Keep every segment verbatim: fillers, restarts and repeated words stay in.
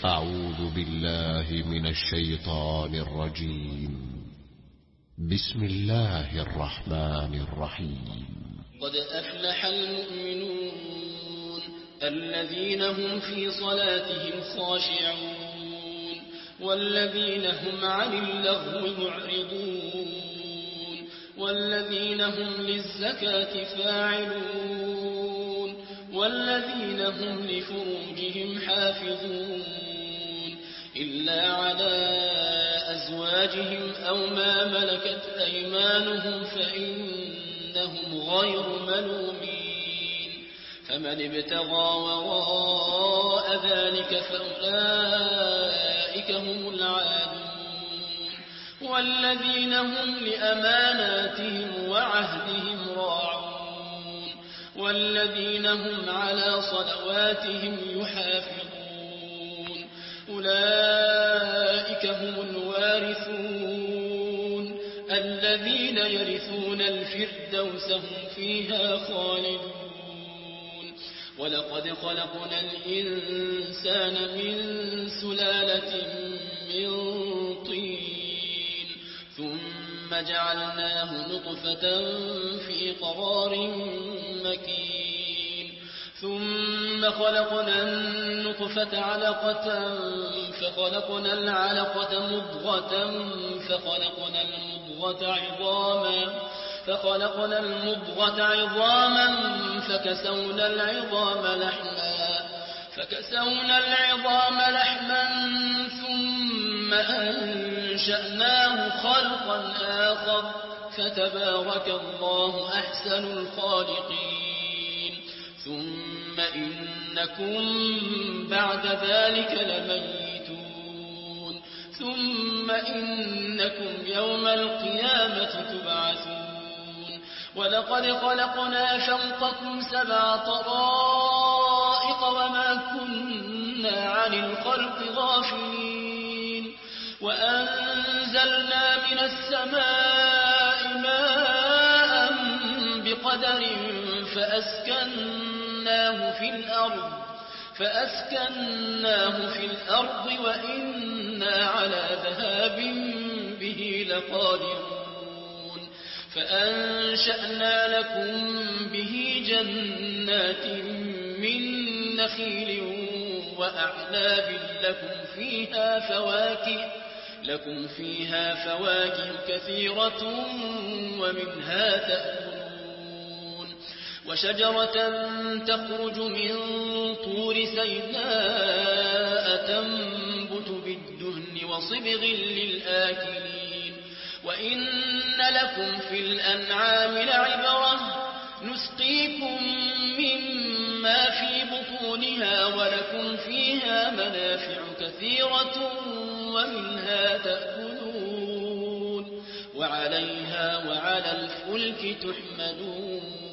أعوذ بالله من الشيطان الرجيم. بسم الله الرحمن الرحيم. قد أفلح المؤمنون الذين هم في صلاتهم خاشعون والذين هم عن اللغو معرضون والذين هم للزكاة فاعلون والذين هم لفروجهم حافظون إلا على أزواجهم أو ما ملكت أيمانهم فإنهم غير ملومين فمن ابتغى وراء ذلك فأولئك هم العادون والذين هم لأماناتهم وعهدهم راعون والذين هم على صلواتهم يحافظون أولئك هم الوارثون الذين يرثون الفردوس هم فيها خالدون ولقد خلقنا الإنسان من سلالة من طين ثم جعلناه نطفة في قرار مكين ثم خلقنا النطفة علقة فخلقنا العلقة مضغة فخلقنا المضغة عظاما فخلقنا المضغة عظاما فكسونا العظام لحما فكسونا العظام لحما ثم أنشأناه خلقا آخر فتبارك الله أحسن الخالقين ثم إنكم بعد ذلك لميتون ثم إنكم يوم القيامة تبعثون ولقد خلقنا فوقكم سبع طرائق وما كنا عن الخلق غافلين وأنزلنا من السماء ماء بقدر فأسكناه في الأرض فأسكناه في الأرض وإنا على ذهاب به لقادرون فأنشأنا لكم به جنات من نخيل وأعناب لكم فيها فواكه لكم فيها فواكه كثيرة ومنها تأكلون وشجرة تخرج من طور سيناء تنبت بالدهن وصبغ للآكلين وإن لكم في الأنعام لعبرة نسقيكم مما في بطونها ولكم فيها منافع كثيرة ومنها تأكلون وعليها وعلى الفلك تحملون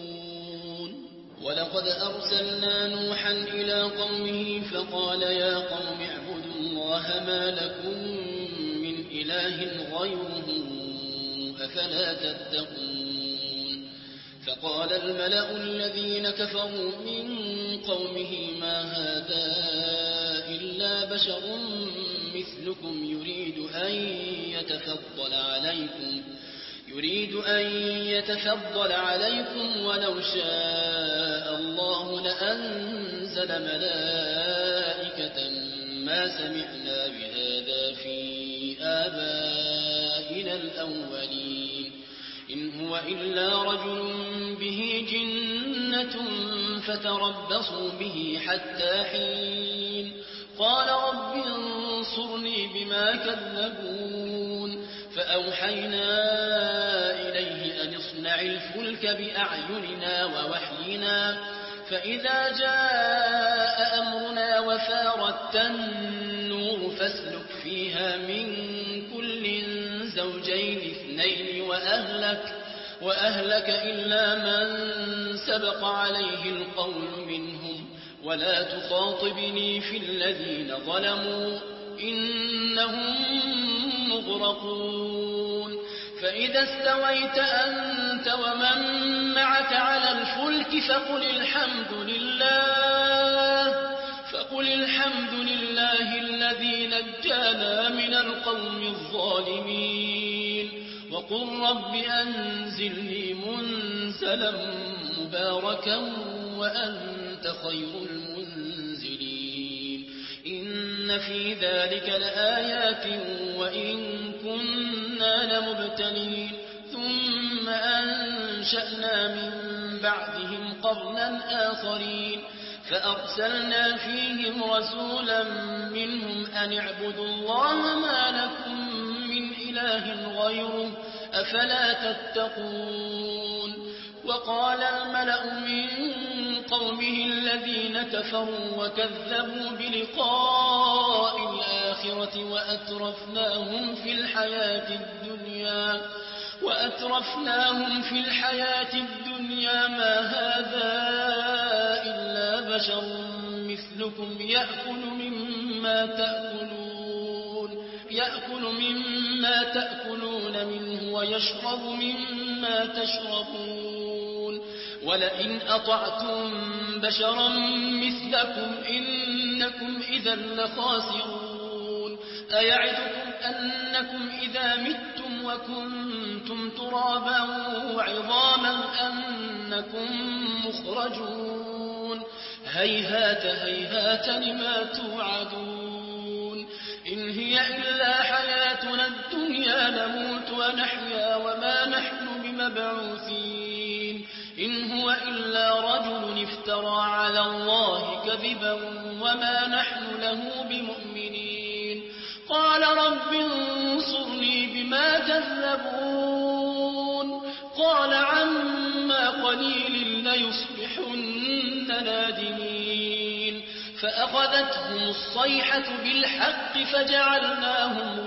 ولقد أرسلنا نوحا إلى قومه فقال يا قوم اعبدوا الله ما لكم من إله غيره أفلا تتقون فقال الملأ الذين كفروا من قومه ما هذا إلا بشر مثلكم يريد أن يتفضل عليكم يريد أن يتفضل عليكم ولو شاء الله لأنزل ملائكة ما سمعنا بهذا في آبائنا الأولين إن هو إلا رجل به جنة فتربصوا به حتى حين قال رب انصرني بما كذبون فأوحينا إليه أن اصنع الفلك بأعيننا ووحينا فإذا جاء أمرنا وفارت النور فاسلك فيها من كل زوجين اثنين وأهلك, وأهلك إلا من سبق عليه القول منهم ولا تخاطبني في الذين ظلموا إنهم مغرقون فإذا استويت أنت ومن معك على الفلك فقل الحمد لله فقل الحمد لله الذي نجانا من القوم الظالمين وقل رب أنزلني منزلا مباركا وأنت خير المنزلين إن في ذلك لآيات وإن كنا لمبتلين ثم أنشأنا من بعدهم قرنا آخرين فأرسلنا فيهم رسولا منهم أن اعبدوا الله ما لكم من إله غيره أفلا تتقون وقال الملأ من قومه الذين كفروا وكذبوا بلقاء الآخرة وأترفناهم في الحياة الدنيا وأترفناهم في الحياة الدنيا ما هذا إلا بشر مثلكم يأكل مما تأكلون يأكل مما تأكلون منه ويشرب مما تشربون ولئن أطعتم بشرا مثلكم إنكم إذا لخاسرون أيعدكم أنكم إذا متم وكنتم ترابا وعظاما أنكم مخرجون هيهات هيهات لما توعدون إن هي إلا حياتنا الدنيا نموت ونحيا وما نحن بمبعوثين إن هو إلا رجل افترى على الله كذبا وما نحن له بمؤمنين قال رب انصرني بما كذبون قال عما قليل ليصبحن نادمين فأخذتهم الصيحة بالحق فجعلناهم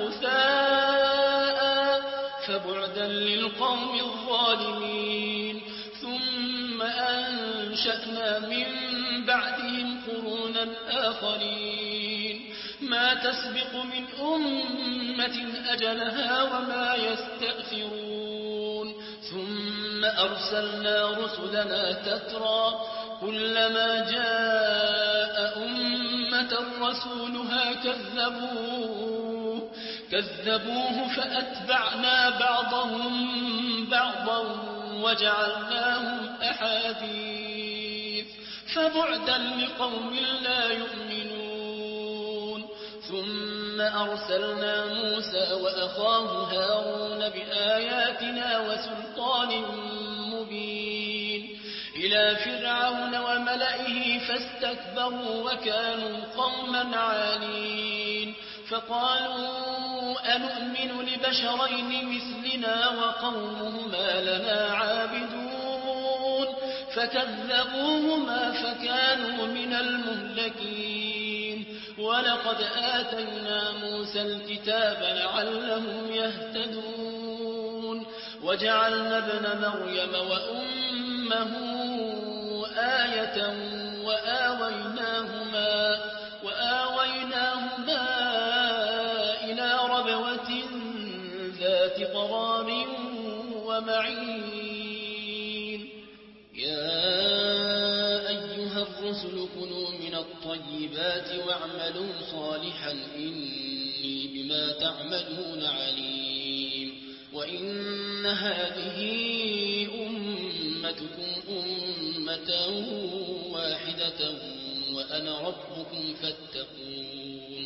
غثاء فبعدا للقوم الظالمين ثم أنشأنا من بعدهم قرونا آخرين ما تسبق من أمة أجلها وما يستأخرون ثم أرسلنا رسلنا تترى كلما جاء أمة رسولها كذبوه كذبوه فأتبعنا بعضهم بعضا وجعلناهم أحاديث فبعدا لقوم لا يؤمنون ثم أرسلنا موسى وأخاه هارون بآياتنا وسلطان مبين إلى فرعون وملئه فاستكبروا وكانوا قوما عالين فقالوا أنؤمن لبشرين مثلنا وقومهما لنا عابدون فكذبوهما فكانوا من المهلكين ولقد آتينا موسى الكتاب لعلهم يهتدون وجعلنا ابن مريم وأمه آية وآويناهما وآويناهما إلى ربوة ذات قرار ومعين يا أيها الرسل كلوا من الطيبات واعملوا صالحا إني بما تعملون عليم وإن هذه أمتكم أمة واحدة وأنا ربكم فاتقون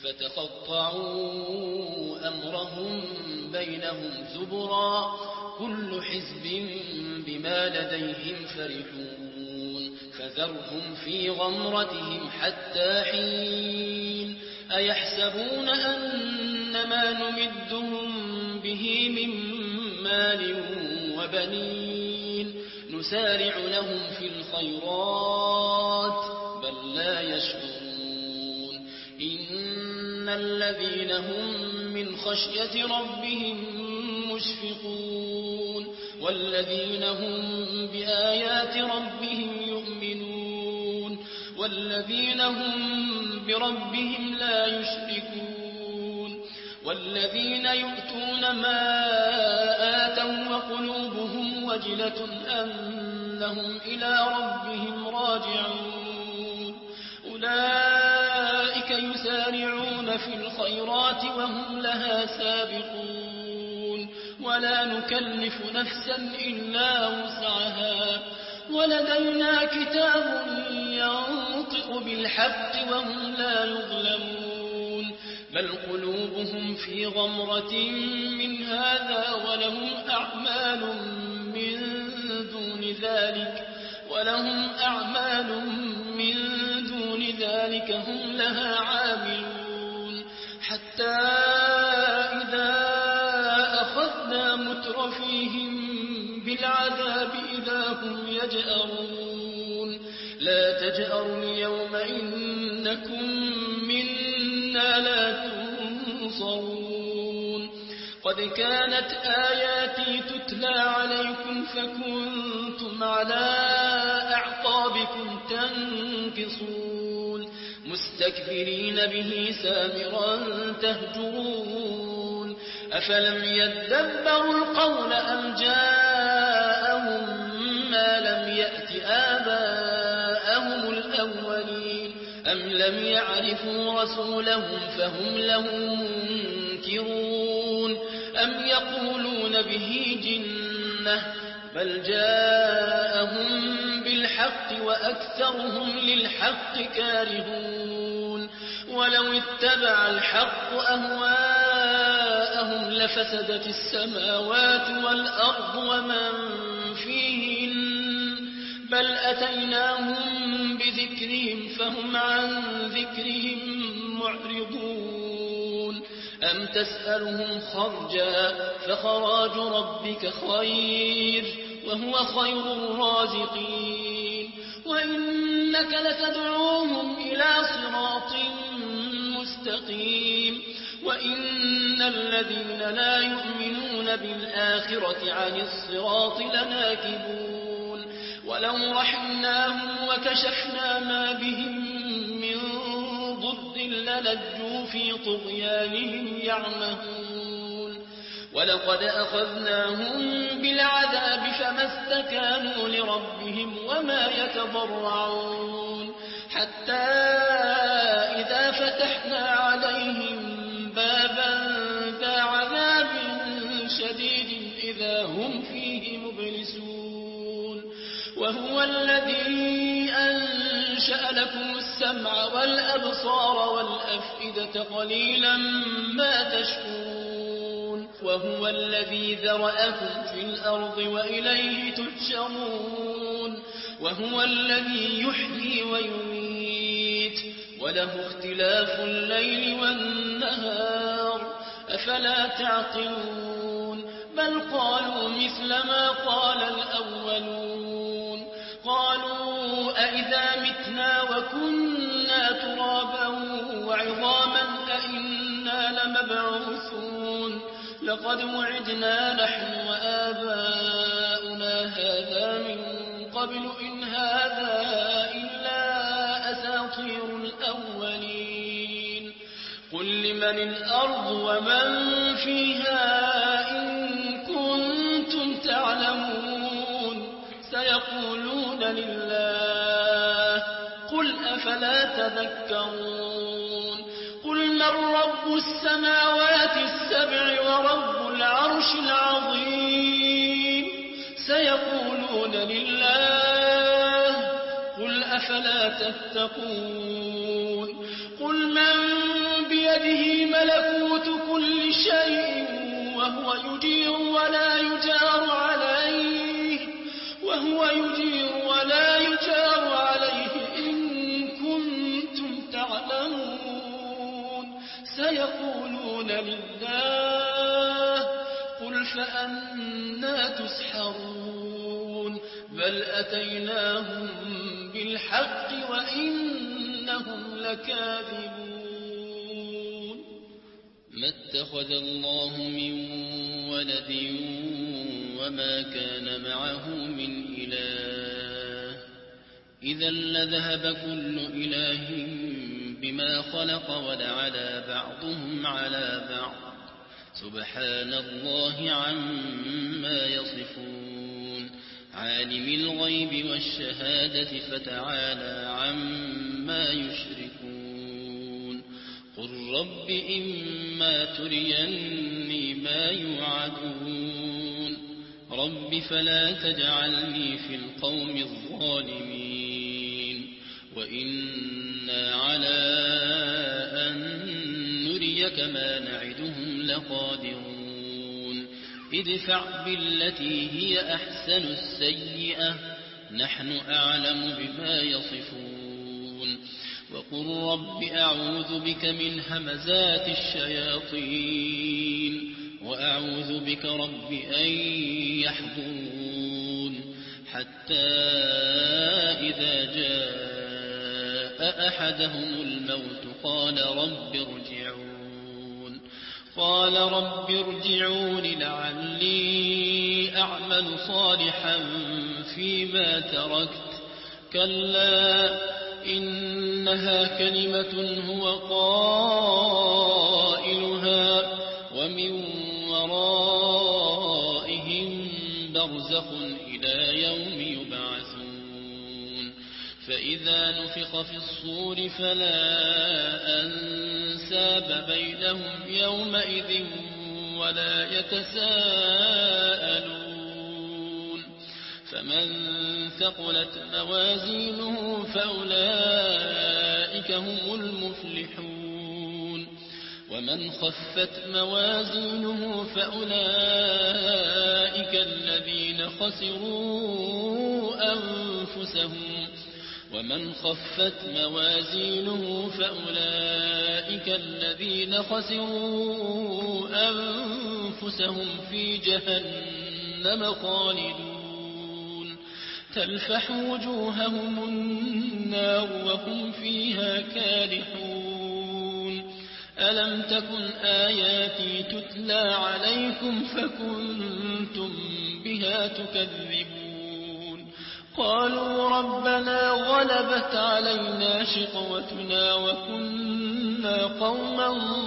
فتقطعوا أمرهم بينهم زبرا كل حزب بما لديهم فرحون فذرهم في غمرتهم حتى حين أيحسبون أن ما نمدهم به من مال وبنين نسارع لهم في الخيرات بل لا يشعرون إن الذين هم من خشية ربهم مشفقون والذين هم بآيات ربهم يؤمنون والذين هم بربهم لا يشركون والذين يؤتون ما آتوا وقلوبهم وجلة أنهم إلى ربهم راجعون أولئك يسارعون في الخيرات وهم لها سابقون ولا نكلف نفسا إلا وسعها ولدينا كتاب ينطق بالحق وهم لا يظلمون بل قلوبهم في غمرة من هذا ولهم أعمال من دون ذلك ولهم أعمال من دون ذلك هم لها عاملون حتى إذا أخذنا مترفيهم بالعذاب إذا هم يجأرون لا تجأروا اليوم إنكم منا لا تنصرون قد كانت آياتي تتلى عليكم فكنتم على أعقابكم تنكصون مستكبرين به سامرا تهجرون أفلم يدبروا القول أم جاءهم ما لم يأت آباءهم الأولين أم لم يعرفوا رسولهم فهم له منكرون أم يقولون به جنة بل جاءهم بالحق وأكثرهم للحق كارهون ولو اتبع الحق أهواءهم لفسدت السماوات والأرض ومن فيهن بل أتيناهم بذكرهم فهم عن ذكرهم معرضون أم تسألهم خرجا فخراج ربك خير وهو خير الرازقين وإنك لتدعوهم إلى صراط مستقيم وإن الذين لا يؤمنون بالآخرة عن الصراط لناكبون ولو رحمناهم وكشفنا ما بهم من ضر للجوا في طغيانهم يعمهون ولقد أخذناهم بالعذاب فما استكانوا لربهم وما يتضرعون حتى إذا فتحنا عليهم بابا ذا عذاب شديد إذا هم فيه مبلسون وهو الذي أنشأ لكم السمع والأبصار والأفئدة قليلا ما تشكرون وهو الذي ذرأكم في الأرض وإليه تحشرون وهو الذي يحيي ويميت وله اختلاف الليل والنهار أفلا تعقلون بل قالوا مثل ما قال الأولون قالوا أئذا متنا وكنا ترابا وعظاما أئنا لمبعوثون لقد وعدنا نحن وآباؤنا هذا من قبل إن هذا إلا أساطير الأولين قل لمن الأرض ومن فيها إن كنتم تعلمون سيقولون لله قل أفلا تذكرون قل من رب السماوات السبع ورب العرش العظيم سيقولون لله قل أفلا تتقون قل من بيده ملكوت كل شيء وهو يجير ولا يجار عليه وهو يجير ولا يجار عليه إن كنتم تعلمون سيقولون لله قل فأنا تسحرون بل أتيناهم بالحق وإنهم لكاذبون ما اتخذ الله من ولد وما كان معه من إله إذا لذهب كل إله بما خلق ولعلى بعضهم على بعض سبحان الله عما يصفون عالم الغيب والشهادة فتعالى عما يشركون قل رب إما تريني ما يوعدون رب فلا تجعلني في القوم الظالمين وإنا على أن نريك ما نعدهم لقادرون ادفع بالتي هي أحسن السيئة نحن أعلم بما يصفون وقل رب أعوذ بك من همزات الشياطين وأعوذ بك رب أن يحضرون حتى إذا جاء أحدهم الموت قال رب ارجعون قال رب ارجعون لعلي أعمل صالحا فيما تركت كلا إنها كلمة هو قائلها ومن ورائهم برزخ إلى يوم يبعثون فإذا نفخ في الصور فلا أنساب بينهم يومئذ ولا يتساءلون فمن ثقلت موازينه فأولئك هم المفلحون ومن خفت موازينه فأولئك الذين خسروا أنفسهم ومن خفت موازينه فأولئك الذين خسروا أنفسهم في جهنم خالدون تلفح وجوههم النار وهم فيها كالحون ألم تكن آياتي تتلى عليكم فكنتم بها تكذبون قالوا ربنا غلبت علينا شقوتنا وكنا قوما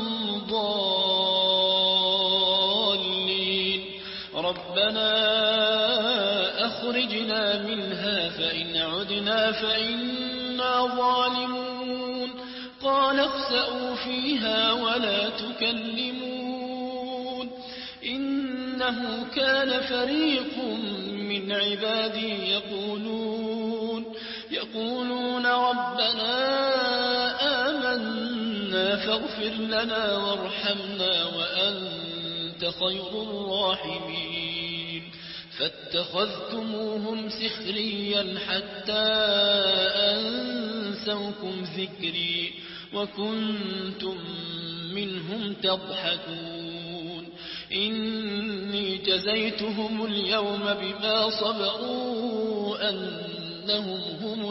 ضالين ربنا أخرجنا منها فإن عدنا فإنا ظالمون قال اخسأوا فيها ولا تكلمون إنه كان فريق من عبادي يقولون يقولون ربنا آمنا فاغفر لنا وارحمنا وأنت خير الراحمين فاتخذتموهم سخريا حتى أنسوكم ذكري وكنتم منهم تضحكون إني جزيتهم اليوم بما صبروا أنهم هم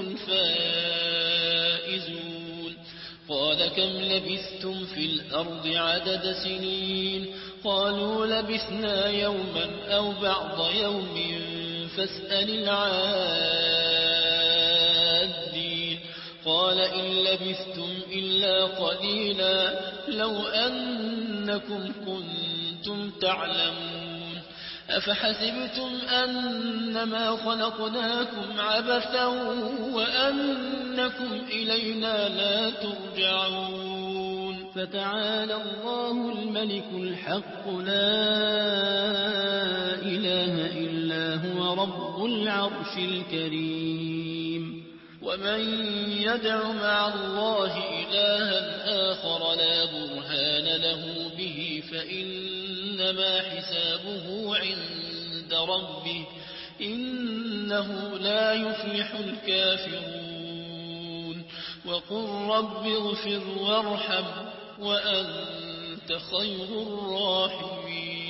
الفائزون قال كم لبثتم في الأرض عدد سنين قالوا لبثنا يوما أو بعض يوم فاسأل العادين قال إن لبثتم إلا قليلا لو أنكم كنتم تعلمون أفحسبتم أنما خلقناكم عبثا وأنكم إلينا لا ترجعون فتعالى الله الملك الحق لا إله إلا هو رب العرش الكريم ومن يدع مع الله إلها آخر لا برهان له به فإنما حسابه عند ربه إنه لا يفلح الكافرون وقل رب اغفر وارحم وأنت خير الراحمين